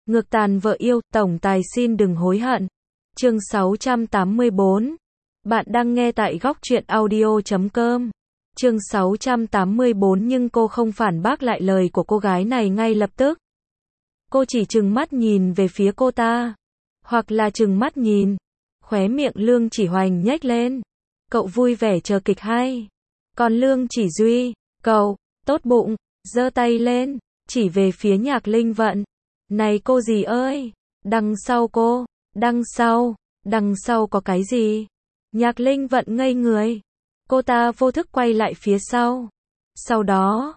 Ngược tàn vợ yêu, tổng tài xin đừng hối hận. Chương 684. Bạn đang nghe tại góc truyện audio.com. Chương 684 nhưng cô không phản bác lại lời của cô gái này ngay lập tức. Cô chỉ trừng mắt nhìn về phía cô ta. Hoặc là trừng mắt nhìn. Khóe miệng Lương Chỉ Hoành nhếch lên. Cậu vui vẻ chờ kịch hay. Còn Lương Chỉ Duy, cậu, tốt bụng, giơ tay lên, chỉ về phía Nhạc Linh Vận. Này cô gì ơi, đằng sau cô, đằng sau có cái gì? Nhạc Linh Vận ngây người. Cô ta vô thức quay lại phía sau. Sau đó,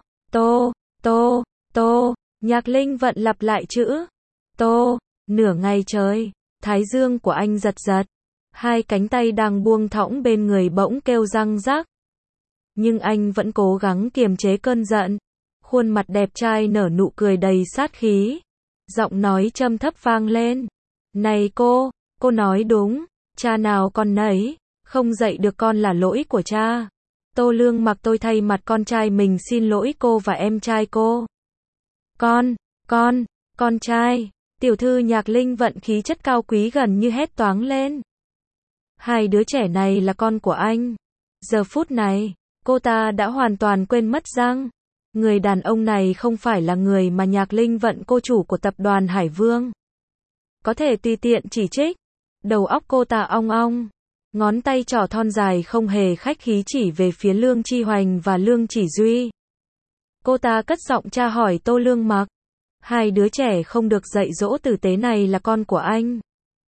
Nhạc Linh Vận lặp lại chữ tô. Nửa ngày trời, thái dương của anh giật giật. Hai cánh tay đang buông thõng bên người bỗng kêu răng rắc. Nhưng anh vẫn cố gắng kiềm chế cơn giận. Khuôn mặt đẹp trai nở nụ cười đầy sát khí. Giọng nói trầm thấp vang lên. Này cô nói đúng, cha nào con nấy, không dạy được con là lỗi của cha. Tô Lương Mặc tôi thay mặt con trai mình xin lỗi cô và em trai cô. Con trai, tiểu thư Nhạc Linh Vận khí chất cao quý gần như hét toáng lên. Hai đứa trẻ này là con của anh. Giờ phút này, cô ta đã hoàn toàn quên mất rằng, người đàn ông này không phải là người mà Nhạc Linh Vận cô chủ của tập đoàn Hải Vương có thể tùy tiện chỉ trích. Đầu óc cô ta ong ong. Ngón tay trỏ thon dài không hề khách khí chỉ về phía Lương Chi Hoành và Lương Chỉ Duy. Cô ta cất giọng tra hỏi Tô Lương Mặc. Hai đứa trẻ không được dạy dỗ tử tế này là con của anh.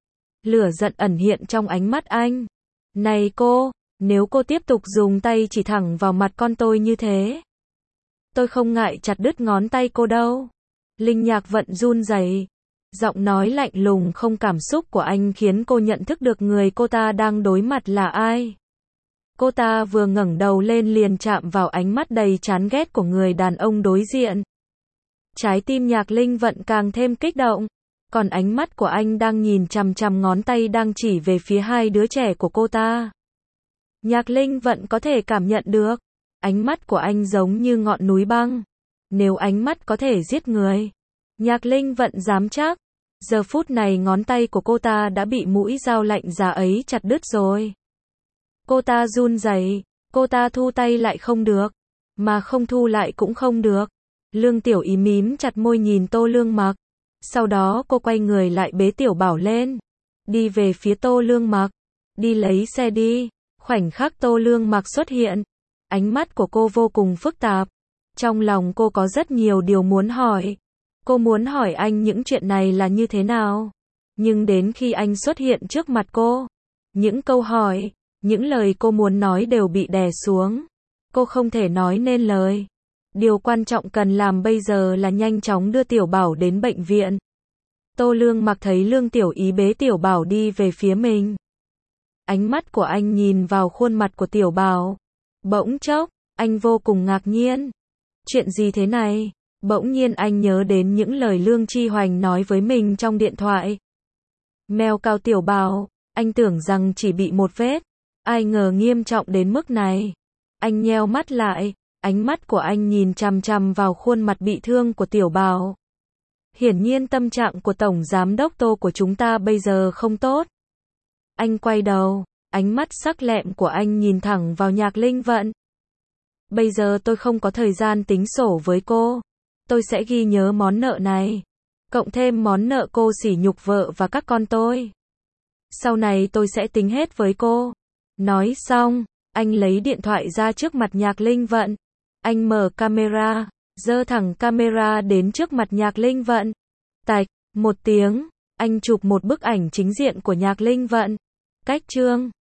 Lửa giận ẩn hiện trong ánh mắt anh. Này cô, nếu cô tiếp tục dùng tay chỉ thẳng vào mặt con tôi như thế, tôi không ngại chặt đứt ngón tay cô đâu. Linh Nhạc Vận run rẩy. Giọng nói lạnh lùng không cảm xúc của anh khiến cô nhận thức được người cô ta đang đối mặt là ai. Cô ta vừa ngẩng đầu lên liền chạm vào ánh mắt đầy chán ghét của người đàn ông đối diện. Trái tim Nhạc Linh Vận càng thêm kích động. Còn ánh mắt của anh đang nhìn chằm chằm ngón tay đang chỉ về phía hai đứa trẻ của cô ta. Nhạc Linh Vận có thể cảm nhận được. Ánh mắt của anh giống như ngọn núi băng. Nếu ánh mắt có thể giết người, Nhạc Linh Vận dám chắc. Giờ phút này ngón tay của cô ta đã bị mũi dao lạnh giá ấy chặt đứt rồi. Cô ta run rẩy. Cô ta thu tay lại không được. Mà không thu lại cũng không được. Lương Tiểu Ý mím chặt môi nhìn Tô Lương Mặc. Sau đó cô quay người lại bế Tiểu Bảo lên. Đi về phía Tô Lương Mặc. Đi lấy xe đi. Khoảnh khắc Tô Lương Mặc xuất hiện. Ánh mắt của cô vô cùng phức tạp. Trong lòng cô có rất nhiều điều muốn hỏi. Cô muốn hỏi anh những chuyện này là như thế nào. Nhưng đến khi anh xuất hiện trước mặt cô, những câu hỏi, những lời cô muốn nói đều bị đè xuống. Cô không thể nói nên lời. Điều quan trọng cần làm bây giờ là nhanh chóng đưa Tiểu Bảo đến bệnh viện. Tô Lương Mặc thấy Lương Tiểu Ý bế Tiểu Bảo đi về phía mình. Ánh mắt của anh nhìn vào khuôn mặt của Tiểu Bảo. Bỗng chốc, anh vô cùng ngạc nhiên. Chuyện gì thế này? Bỗng nhiên anh nhớ đến những lời Lương Chi Hoành nói với mình trong điện thoại. Mèo cào Tiểu Bảo, anh tưởng rằng chỉ bị một vết. Ai ngờ nghiêm trọng đến mức này. Anh nheo mắt lại, ánh mắt của anh nhìn chằm chằm vào khuôn mặt bị thương của Tiểu Bảo. Hiển nhiên tâm trạng của Tổng Giám đốc Tô của chúng ta bây giờ không tốt. Anh quay đầu, ánh mắt sắc lẹm của anh nhìn thẳng vào Nhạc Linh Vận. Bây giờ tôi không có thời gian tính sổ với cô. Tôi sẽ ghi nhớ món nợ này. Cộng thêm món nợ cô sỉ nhục vợ và các con tôi. Sau này tôi sẽ tính hết với cô. Nói xong, anh lấy điện thoại ra trước mặt Nhạc Linh Vận. Anh mở camera, giơ thẳng camera đến trước mặt Nhạc Linh Vận. Tạch, một tiếng, anh chụp một bức ảnh chính diện của Nhạc Linh Vận. Cách chương